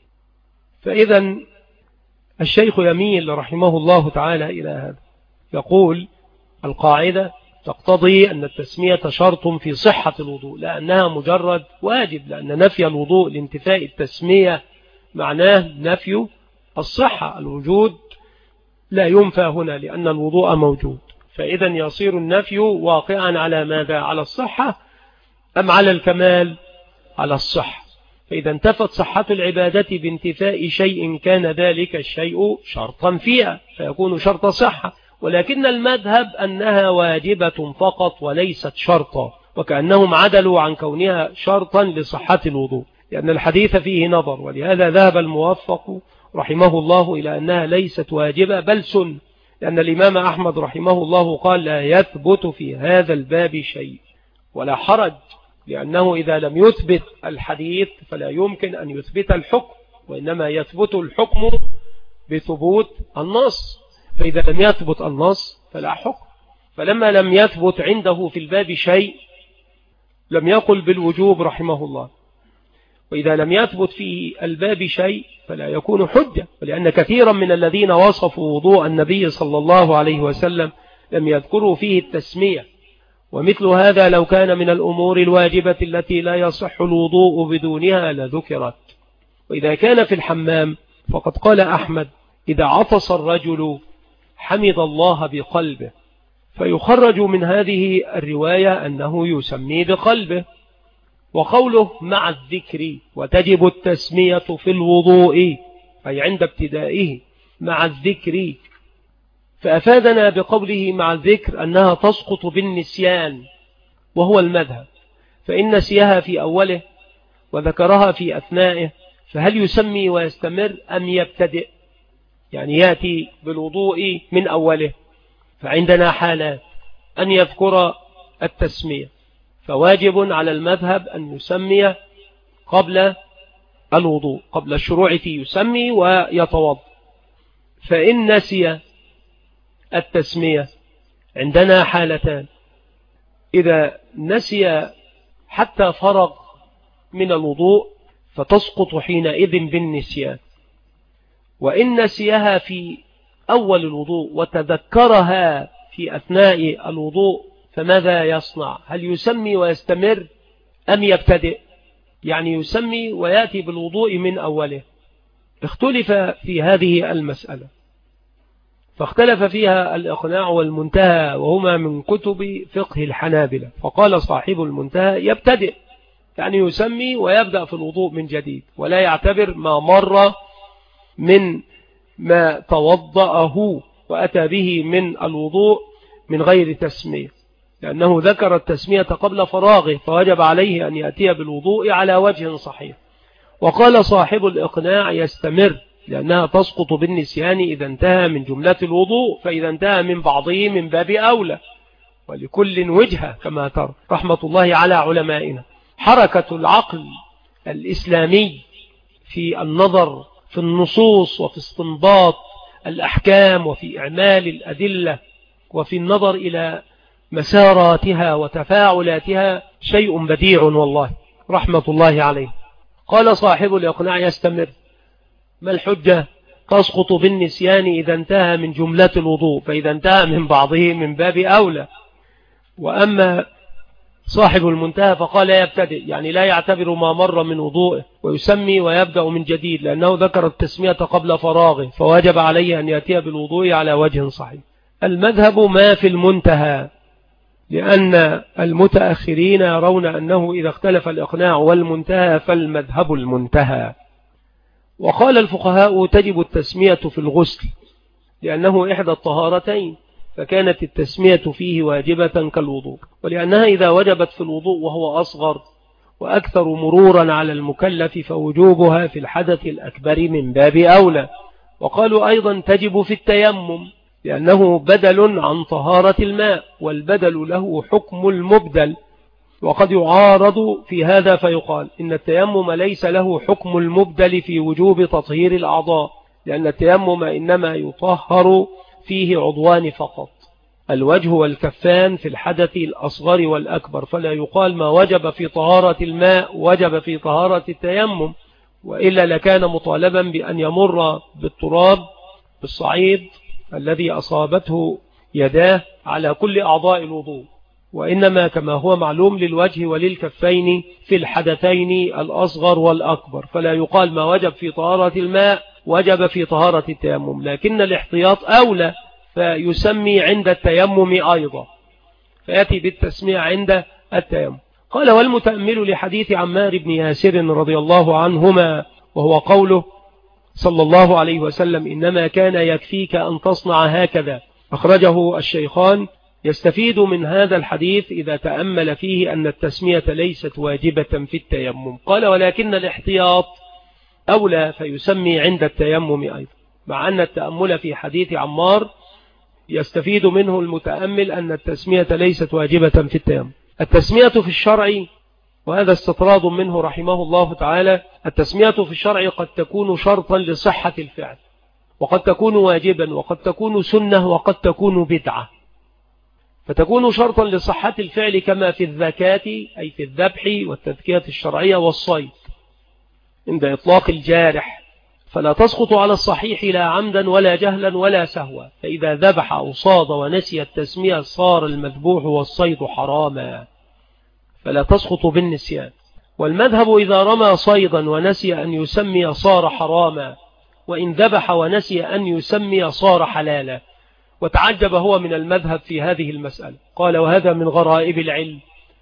فإذا الشيخ يميل رحمه الله تعالى إلى هذا، يقول القاعدة تقتضي أن التسمية شرط في صحة الوضوء لأنها مجرد واجب، لأن نفي الوضوء لانتفاء التسمية معناه نفي الصحة، الوجود لا ينفى هنا لأن الوضوء موجود، فإذا يصير النفي واقعا على ماذا؟ على الصحة أم على الكمال؟ على الصحة. فإذا انتفت صحة العبادة بانتفاء شيء كان ذلك الشيء شرطا فيها فيكون شرط صحة، ولكن المذهب أنها واجبة فقط وليست شرطا، وكأنهم عدلوا عن كونها شرطا لصحة الوضوء، لأن الحديث فيه نظر، ولهذا ذهب الموفق رحمه الله إلى أنها ليست واجبة بل سنة، لأن الإمام أحمد رحمه الله قال لا يثبت في هذا الباب شيء ولا حرج، لأنه إذا لم يثبت الحديث فلا يمكن أن يثبت الحكم، وإنما يثبت الحكم بثبوت النص، فإذا لم يثبت النص فلا حكم، فلما لم يثبت عنده في الباب شيء لم يقل بالوجوب رحمه الله، وإذا لم يثبت في الباب شيء فلا يكون حجة، ولأن كثيرا من الذين وصفوا وضوء النبي صلى الله عليه وسلم لم يذكروا فيه التسمية، ومثل هذا لو كان من الأمور الواجبة التي لا يصح الوضوء بدونها لذكرت. وإذا كان في الحمام فقد قال أحمد إذا عطس الرجل حمد الله بقلبه، فيخرج من هذه الرواية أنه يسمي بقلبه. وقوله مع الذكر وتجب التسمية في الوضوء أي عند ابتدائه مع الذكر، فأفادنا بقوله مع الذكر أنها تسقط بالنسيان وهو المذهب، فإن نسيها في أوله وذكرها في أثنائه، فهل يسمي ويستمر أم يبتدئ؟ يعني يأتي بالوضوء من أوله. فعندنا حالات: أن يذكر التسمية، فواجب على المذهب أن يسمي قبل الوضوء، قبل الشروع فيه يسمي ويتوضأ. فإن نسي التسمية عندنا حالتان: إذا نسي حتى فرغ من الوضوء فتسقط حينئذ بالنسيان، وإن نسيها في أول الوضوء وتذكرها في أثناء الوضوء فماذا يصنع؟ هل يسمي ويستمر أم يبتدئ؟ يعني يسمي ويأتي بالوضوء من أوله. اختلف في هذه المسألة، فاختلف فيها الإقناع والمنتهى، وهما من كتب فقه الحنابلة. فقال صاحب المنتهى يبتدئ، يعني يسمي ويبدأ في الوضوء من جديد، ولا يعتبر ما مر من ما توضأه وأتى به من الوضوء من غير تسمية، لأنه ذكر التسمية قبل فراغه، فوجب عليه أن يأتي بالوضوء على وجه صحيح. وقال صاحب الإقناع يستمر، لأنها تسقط بالنسيان إذا انتهى من جملة الوضوء، فإذا انتهى من بعضه من باب أولى، ولكل وجهة كما ترى رحمة الله على علمائنا. حركة العقل الإسلامي في النظر في النصوص وفي استنباط الأحكام وفي إعمال الأدلة وفي النظر إلى مساراتها وتفاعلاتها شيء بديع والله رحمة الله عليه. قال صاحب الإقناع يستمر. ما الحجة؟ تسقط بالنسيان إذا انتهى من جملة الوضوء، فإذا انتهى من بعضه من باب أولى. وأما صاحب المنتهى فقال يبتدئ، يعني لا يعتبر ما مر من وضوءه ويسمي ويبدأ من جديد، لأنه ذكر التسمية قبل فراغه، فواجب عليه أن يأتي بالوضوء على وجه صحيح. المذهب ما في المنتهى، لأن المتأخرين يرون أنه إذا اختلف الإقناع والمنتهى فالمذهب المنتهى. وقال الفقهاء تجب التسمية في الغسل، لأنه إحدى الطهارتين، فكانت التسمية فيه واجبة كالوضوء، ولأنها إذا وجبت في الوضوء وهو أصغر وأكثر مرورا على المكلف فوجوبها في الحدث الأكبر من باب أولى. وقالوا أيضا تجب في التيمم، لأنه بدل عن طهارة الماء، والبدل له حكم المبدل. وقد يعارض في هذا فيقال إن التيمم ليس له حكم المبدل في وجوب تطهير الأعضاء، لأن التيمم إنما يطهر فيه عضوان فقط، الوجه والكفان في الحدث الأصغر والأكبر، فلا يقال ما وجب في طهارة الماء وجب في طهارة التيمم، وإلا لكان مطالبا بأن يمر بالتراب بالصعيد الذي أصابته يداه على كل أعضاء الوضوء، وإنما كما هو معلوم للوجه وللكفين في الحدثين الأصغر والأكبر، فلا يقال ما وجب في طهارة الماء وجب في طهارة التيمم، لكن الاحتياط أولى، فيسمي عند التيمم أيضا، فيأتي بالتسمية عند التيمم. قال والمتأمل لحديث عمار بن ياسر رضي الله عنهما، وهو قوله صلى الله عليه وسلم إنما كان يكفيك أن تصنع هكذا، أخرجه الشيخان. يستفيد من هذا الحديث إذا تأمل فيه أن التسمية ليست واجبة في التيمم. قال ولكن الاحتياط أولى، فيسمي عند التيمم أيضا، مع أن التأمل في حديث عمار يستفيد منه المتأمل أن التسمية ليست واجبة في التيمم. التسمية في الشرع، وهذا استطراد منه رحمه الله تعالى، التسمية في الشرع قد تكون شرطا لصحة الفعل، وقد تكون واجبا، وقد تكون سنة، وقد تكون بدعة. فتكون شرطا لصحة الفعل كما في الذكاة أي في الذبح والتذكية الشرعية والصيد عند إطلاق الجارح، فلا تسقط على الصحيح لا عمدا ولا جهلا ولا سهوا، فإذا ذبح أو صاد ونسي التسمية صار المذبوح والصيد حراما، فلا تسقط بالنسيان. والمذهب إذا رمى صيدا ونسي أن يسمي صار حراما، وإن ذبح ونسي أن يسمي صار حلالا. وتعجب هو من المذهب في هذه المسألة. قال: وهذا من غرائب العلم،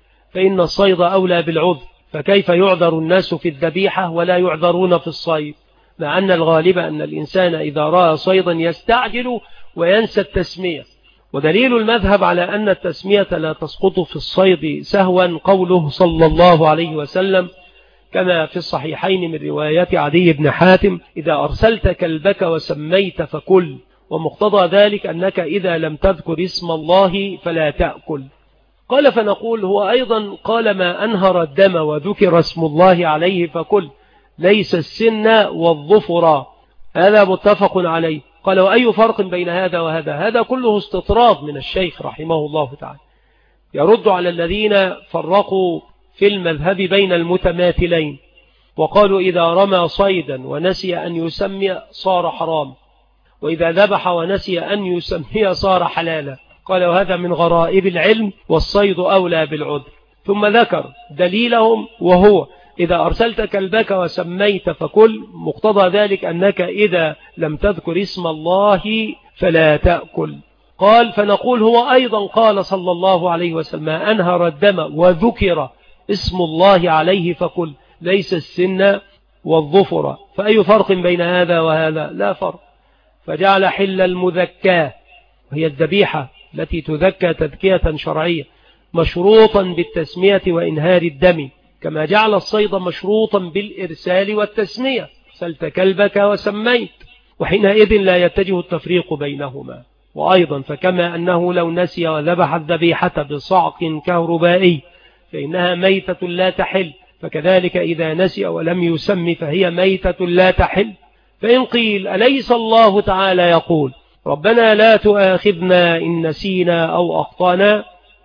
فإن الصيد أولى بالعذر، فكيف يعذر الناس في الذبيحة ولا يعذرون في الصيد؟ مع أن الغالب أن الإنسان إذا رأى صيدا يستعجل وينسى التسمية. ودليل المذهب على أن التسمية لا تسقط في الصيد سهوا قوله صلى الله عليه وسلم كما في الصحيحين من رواية عدي بن حاتم: إذا أرسلت كلبك وسميت فكل. ومقتضى ذلك أنك إذا لم تذكر اسم الله فلا تأكل. قال: فنقول هو أيضا قال: ما أنهر الدم وذكر اسم الله عليه فكل، ليس السن والظفر، هذا متفق عليه. قال: وأي فرق بين هذا وهذا؟ هذا كله استطراد من الشيخ رحمه الله تعالى، يرد على الذين فرقوا في المذهب بين المتماثلين وقالوا إذا رمى صيدا ونسي أن يسمي صار حرام، وإذا ذبح ونسي أن يسمي صار حلالا. قال: وهذا من غرائب العلم، والصيد أولى بالعذر. ثم ذكر دليلهم وهو: إذا أرسلت كلبك وسميت فكل، مقتضى ذلك أنك إذا لم تذكر اسم الله فلا تأكل. قال: فنقول هو أيضا قال صلى الله عليه وسلم: ما أنهر الدم وذكر اسم الله عليه فكل، ليس السن والظفر. فأي فرق بين هذا وهذا؟ لا فرق. فجعل حل المذكاة، وهي الذبيحة التي تذكى تذكية شرعية، مشروطا بالتسمية وإنهار الدم، كما جعل الصيد مشروطا بالإرسال والتسمية: أرسلت كلبك وسميت. وحينئذ لا يتجه التفريق بينهما. وأيضا فكما أنه لو نسي وذبح الذبيحة بصعق كهربائي فإنها ميتة لا تحل، فكذلك إذا نسي ولم يسم فهي ميتة لا تحل. فإن قيل: أليس الله تعالى يقول: ربنا لا تؤاخذنا إن نسينا أو أخطأنا؟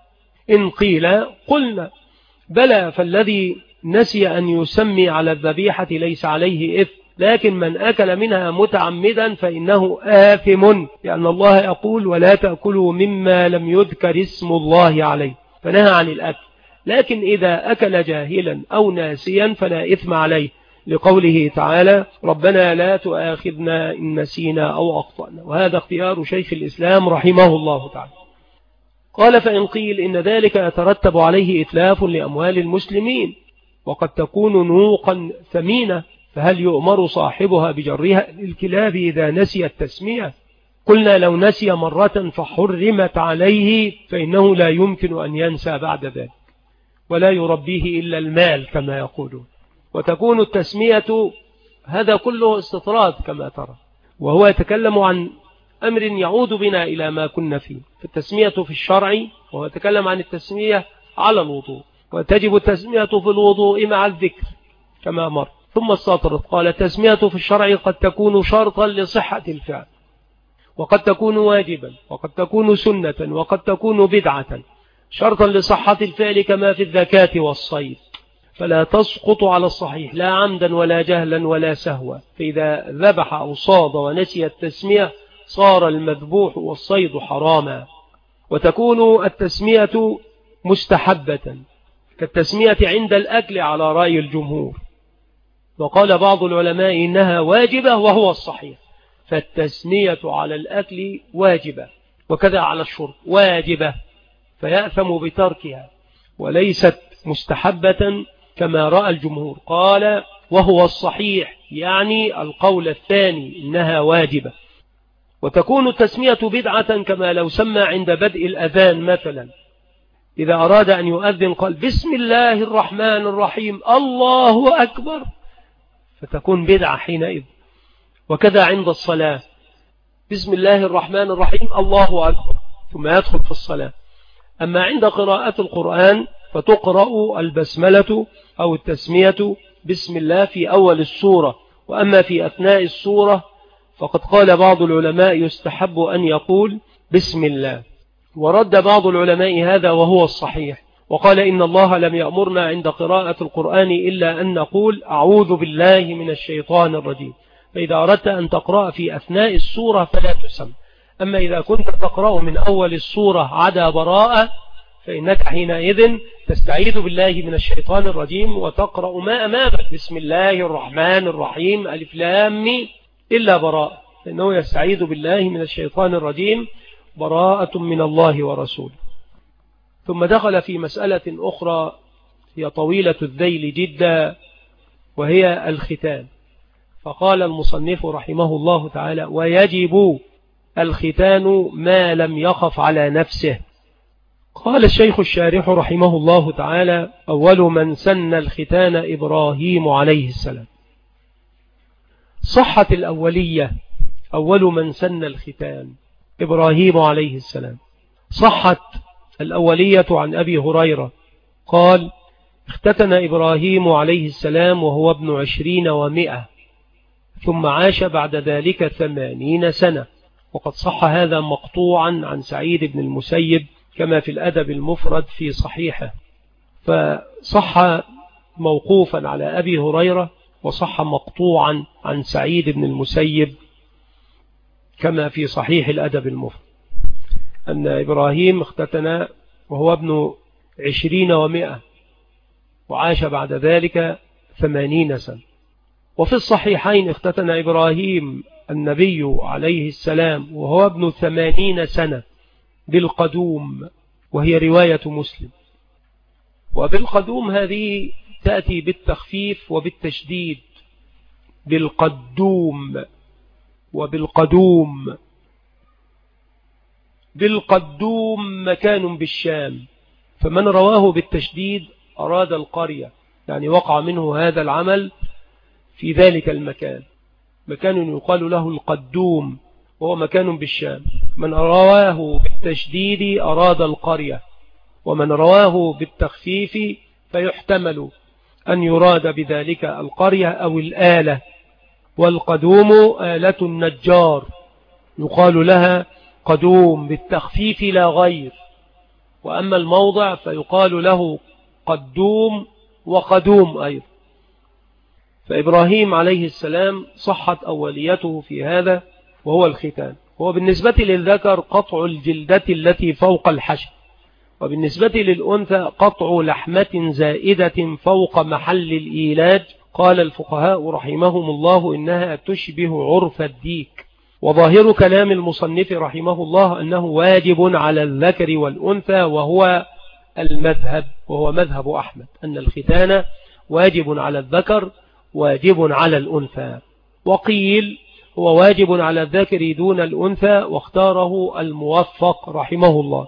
إن قيل: قلنا: بلى، فالذي نسي أن يسمي على الذبيحة ليس عليه إثم، لكن من أكل منها متعمدا فإنه آثم، لأن الله يقول: ولا تأكلوا مما لم يذكر اسم الله عليه، فنهى عن الأكل. لكن إذا أكل جاهلا أو ناسيا فلا إثم عليه، لقوله تعالى: ربنا لا تؤاخذنا إن نسينا أو أخطأنا. وهذا اختيار شيخ الإسلام رحمه الله تعالى. قال: فإن قيل إن ذلك يترتب عليه إتلاف لأموال المسلمين، وقد تكون نوقا ثمينة، فهل يؤمر صاحبها بجرها للكلاب إذا نسي التسمية؟ قلنا: لو نسي مرة فحرمت عليه، فإنه لا يمكن أن ينسى بعد ذلك، ولا يربيه إلا المال كما يقولون. وتكون التسمية، هذا كله استطراد كما ترى، وهو يتكلم عن أمر يعود بنا إلى ما كنا فيه في التسمية في الشرع، وهو يتكلم عن التسمية على الوضوء، وتجب التسمية في الوضوء مع الذكر كما مر. ثم استطرد قال: التسمية في الشرع قد تكون شرطا لصحة الفعل، وقد تكون واجبا، وقد تكون سنة، وقد تكون بدعة. شرطا لصحة الفعل كما في الزكاة والصيد، فلا تسقط على الصحيح لا عمدا ولا جهلا ولا سهوا. فإذا ذبح أو صاد ونسي التسمية صار المذبوح والصيد حراما. وتكون التسمية مستحبة كالتسمية عند الأكل على رأي الجمهور، وقال بعض العلماء إنها واجبة وهو الصحيح. فالتسمية على الأكل واجبة، وكذا على الشرب واجبة، فيأثم بتركها، وليست مستحبة كما رأى الجمهور. قال: وهو الصحيح، يعني القول الثاني، إنها واجبة. وتكون التسمية بدعة كما لو سمى عند بدء الأذان مثلا، إذا أراد أن يؤذن قال: بسم الله الرحمن الرحيم الله أكبر، فتكون بدعة حينئذ. وكذا عند الصلاة: بسم الله الرحمن الرحيم الله أكبر، ثم يدخل في الصلاة. أما عند قراءة القرآن فتقرأ البسملة أو التسمية بسم الله في أول السورة، وأما في أثناء السورة فقد قال بعض العلماء يستحب أن يقول بسم الله، ورد بعض العلماء هذا وهو الصحيح، وقال: إن الله لم يأمرنا عند قراءة القرآن إلا أن نقول أعوذ بالله من الشيطان الرجيم. فإذا أردت أن تقرأ في أثناء السورة فلا تسم. أما إذا كنت تقرأ من أول السورة عدا براءة فإنك حينئذ تستعيذ بالله من الشيطان الرجيم وتقرأ ما أمامك بسم الله الرحمن الرحيم ألف لام ميم، إلا براءة، فإنه يستعيذ بالله من الشيطان الرجيم براءة من الله ورسوله. ثم دخل في مسألة أخرى هي طويلة الذيل جدا، وهي الختان. فقال المصنف رحمه الله تعالى: ويجب الختان ما لم يخف على نفسه. قال الشيخ الشارح رحمه الله تعالى: أول من سن الختان إبراهيم عليه السلام. صحت الأولية، أول من سن الختان إبراهيم عليه السلام. صحت الأولية عن أبي هريرة قال: اختتن إبراهيم عليه السلام وهو ابن 20 و100، ثم عاش بعد ذلك 80 سنة. وقد صح هذا مقطوعا عن سعيد بن المسيب كما في الأدب المفرد في صحيحه. فصح موقوفا على أبي هريرة، وصح مقطوعا عن سعيد بن المسيب كما في صحيح الأدب المفرد أن إبراهيم اختتن وهو ابن 20 و100، وعاش بعد ذلك 80 سنة. وفي الصحيحين اختتن إبراهيم النبي عليه السلام وهو ابن 80 سنة بالقدوم، وهي رواية مسلم. وبالقدوم هذه تأتي بالتخفيف وبالتشديد، بالقدوم وبالقدوم. بالقدوم مكان بالشام، فمن رواه بالتشديد أراد القرية، يعني وقع منه هذا العمل في ذلك المكان، مكان يقال له القدوم وهو مكان بالشام. من رواه بالتشديد أراد القرية، ومن رواه بالتخفيف فيحتمل أن يراد بذلك القرية أو الآلة. والقدوم آلة النجار يقال لها قدوم بالتخفيف لا غير، وأما الموضع فيقال له قدوم وقدوم أيضا. فإبراهيم عليه السلام صحت أوليته في هذا وهو الختان. وهو بالنسبة للذكر قطع الجلدة التي فوق الحشف، وبالنسبة للأنثى قطع لحمة زائدة فوق محل الإيلاج. قال الفقهاء رحمهم الله إنها تشبه عرف الديك. وظاهر كلام المصنف رحمه الله أنه واجب على الذكر والأنثى، وهو المذهب، وهو مذهب أحمد، أن الختان واجب على الذكر واجب على الأنثى. وقيل هو واجب على الذكر دون الأنثى، واختاره الموفق رحمه الله.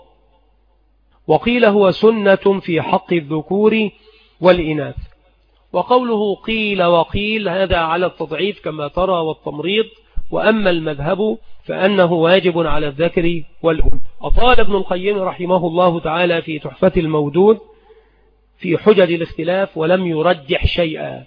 وقيل هو سنة في حق الذكور والإناث. وقوله قيل وقيل هذا على التضعيف كما ترى والتمريض. وأما المذهب فأنه واجب على الذكر والأنثى. أطال ابن القيم رحمه الله تعالى في تحفة المودود في حجج الاختلاف ولم يرجح شيئا،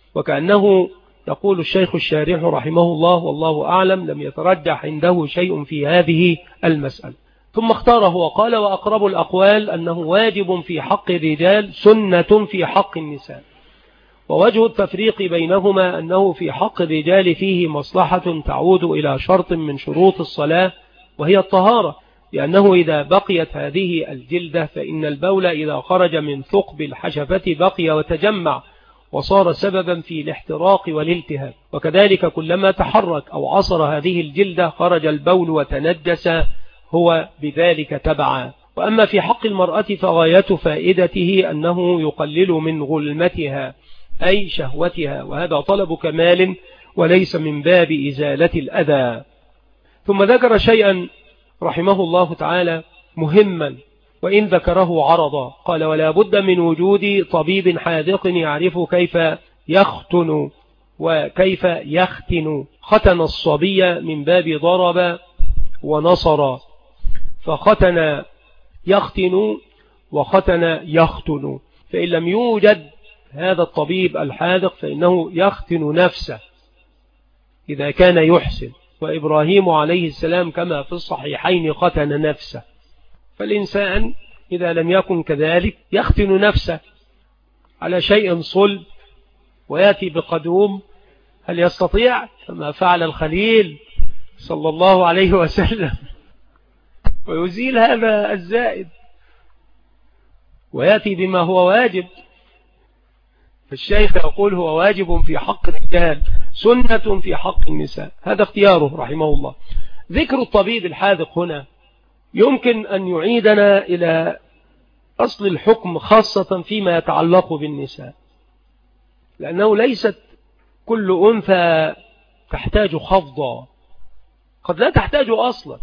وكأنه يقول الشيخ الشارح رحمه الله والله أعلم لم يترجح عنده شيء في هذه المسألة. ثم اختاره وقال: وأقرب الأقوال أنه واجب في حق الرجال سنة في حق النساء. ووجه التفريق بينهما أنه في حق الرجال فيه مصلحة تعود إلى شرط من شروط الصلاة وهي الطهارة، لأنه إذا بقيت هذه الجلدة فإن البول إذا خرج من ثقب الحشفة بقي وتجمع وصار سببا في الاحتراق والالتهاب، وكذلك كلما تحرك أو عصر هذه الجلدة خرج البول وتنجس هو بذلك تبعا. وأما في حق المرأة فغاية فائدته أنه يقلل من غلمتها أي شهوتها، وهذا طلب كمال وليس من باب إزالة الأذى. ثم ذكر شيئا رحمه الله تعالى مهما وإن ذكره عرضا. قال: ولا بد من وجود طبيب حاذق يعرف كيف يختن وكيف يختن. ختن الصبي من باب ضرب ونصر، فختن يختن وختن يختن. فإن لم يوجد هذا الطبيب الحاذق فإنه يختن نفسه إذا كان يحسن. وإبراهيم عليه السلام كما في الصحيحين ختن نفسه. فالإنسان إذا لم يكن كذلك يختن نفسه على شيء صلب ويأتي بقدوم، هل يستطيع كما فعل الخليل صلى الله عليه وسلم ويزيل هذا الزائد ويأتي بما هو واجب؟ فالشيخ يقول هو واجب في حق الرجال سنة في حق النساء. هذا اختياره رحمه الله. ذكر الطبيب الحاذق هنا يمكن أن يعيدنا إلى أصل الحكم خاصة فيما يتعلق بالنساء، لأنه ليست كل أنثى تحتاج خفضا، قد لا تحتاج أصلا.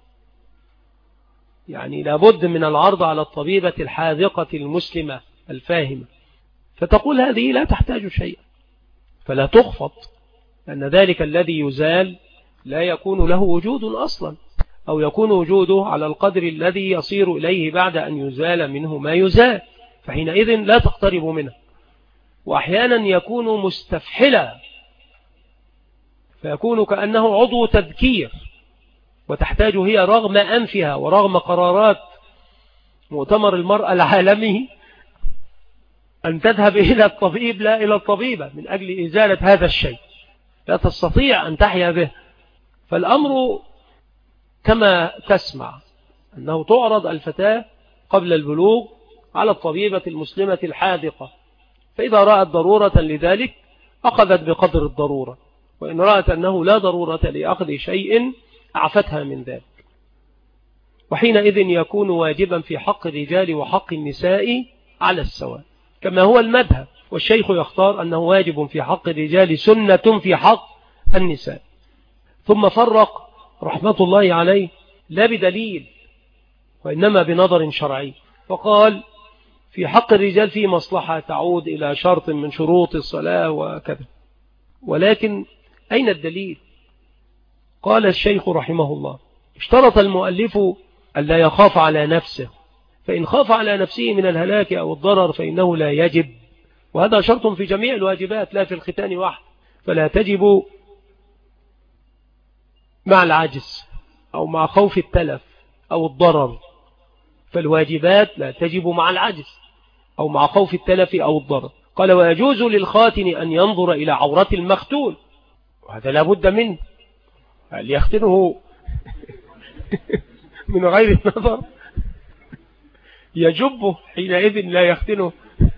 يعني لابد من العرض على الطبيبة الحاذقة المسلمة الفاهمة، فتقول هذه لا تحتاج شيئا فلا تخفض، لأن ذلك الذي يزال لا يكون له وجود أصلا، أو يكون وجوده على القدر الذي يصير إليه بعد أن يزال منه ما يزال، فحينئذ لا تقترب منه. وأحيانا يكون مستفحلا فيكون كأنه عضو تذكير، وتحتاج هي رغم أنفها ورغم قرارات مؤتمر المرأة العالمي أن تذهب إلى الطبيب لا إلى الطبيبة من أجل إزالة هذا الشيء، لا تستطيع أن تحيا به. فالأمر كما تسمع أنه تعرض الفتاة قبل البلوغ على الطبيبة المسلمة الحاذقة، فإذا رأت ضرورة لذلك أخذت بقدر الضرورة، وإن رأت أنه لا ضرورة لأخذ شيء أعفتها من ذلك. وحينئذ يكون واجبا في حق الرجال وحق النساء على السواء كما هو المذهب، والشيخ يختار أنه واجب في حق الرجال سنة في حق النساء. ثم فرق رحمة الله عليه لا بدليل وإنما بنظر شرعي، فقال في حق الرجال في مصلحة تعود إلى شرط من شروط الصلاة وكذا، ولكن أين الدليل؟ قال الشيخ رحمه الله اشترط المؤلف ألا يخاف على نفسه، فإن خاف على نفسه من الهلاك أو الضرر فإنه لا يجب، وهذا شرط في جميع الواجبات لا في الختان واحد، فلا تجب مع العجز أو مع خوف التلف أو الضرر، فالواجبات لا تجب مع العجز أو مع خوف التلف أو الضرر. قال ويجوز للخاتن أن ينظر إلى عورة المختون، وهذا لا بد منه، هل يختنه من غير النظر يجبه، حينئذ لا يختنه.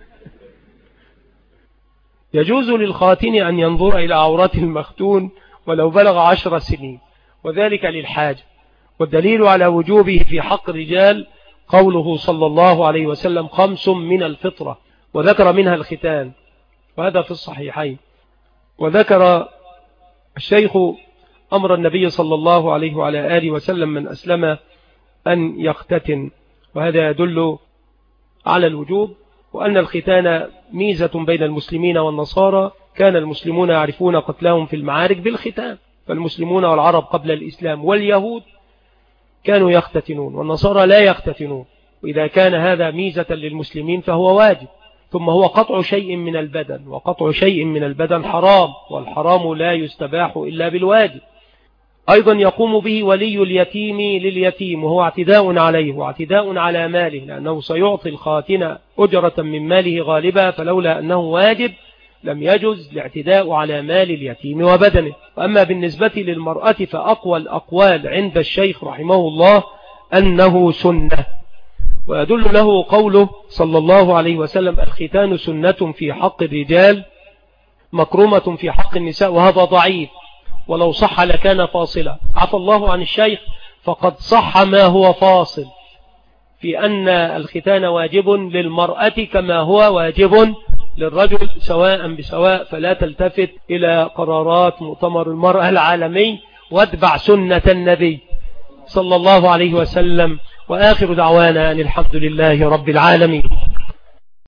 يجوز للخاتن أن ينظر إلى عورة المختون ولو بلغ 10 سنين، وذلك للحاجة، والدليل على وجوبه في حق الرجال قوله صلى الله عليه وسلم 5 من الفطرة، وذكر منها الختان، وهذا في الصحيحين. وذكر الشيخ أمر النبي صلى الله عليه وعلى آله وسلم من أسلم أن يختتن، وهذا يدل على الوجوب، وأن الختان ميزة بين المسلمين والنصارى، كان المسلمون يعرفون قتلهم في المعارك بالختان، فالمسلمون والعرب قبل الإسلام واليهود كانوا يختتنون والنصارى لا يختتنون، وإذا كان هذا ميزة للمسلمين فهو واجب. ثم هو قطع شيء من البدن، وقطع شيء من البدن حرام، والحرام لا يستباح إلا بالواجب. أيضا يقوم به ولي اليتيم لليتيم، وهو اعتداء عليه واعتداء على ماله، لأنه سيعطي الخاتن أجرة من ماله غالبا، فلولا أنه واجب لم يجز الاعتداء على مال اليتيم وبدنه. وأما بالنسبة للمرأة فأقوى الأقوال عند الشيخ رحمه الله أنه سنة، ويدل له قوله صلى الله عليه وسلم الختان سنة في حق الرجال مكرمة في حق النساء، وهذا ضعيف، ولو صح لكان فاصلا. عفى الله عن الشيخ، فقد صح ما هو فاصل في أن الختان واجب للمرأة كما هو واجب للرجل سواء بسواء، فلا تلتفت إلى قرارات مؤتمر المرأة العالمي، واتبع سنة النبي صلى الله عليه وسلم. وآخر دعوانا أن الحمد لله رب العالمين.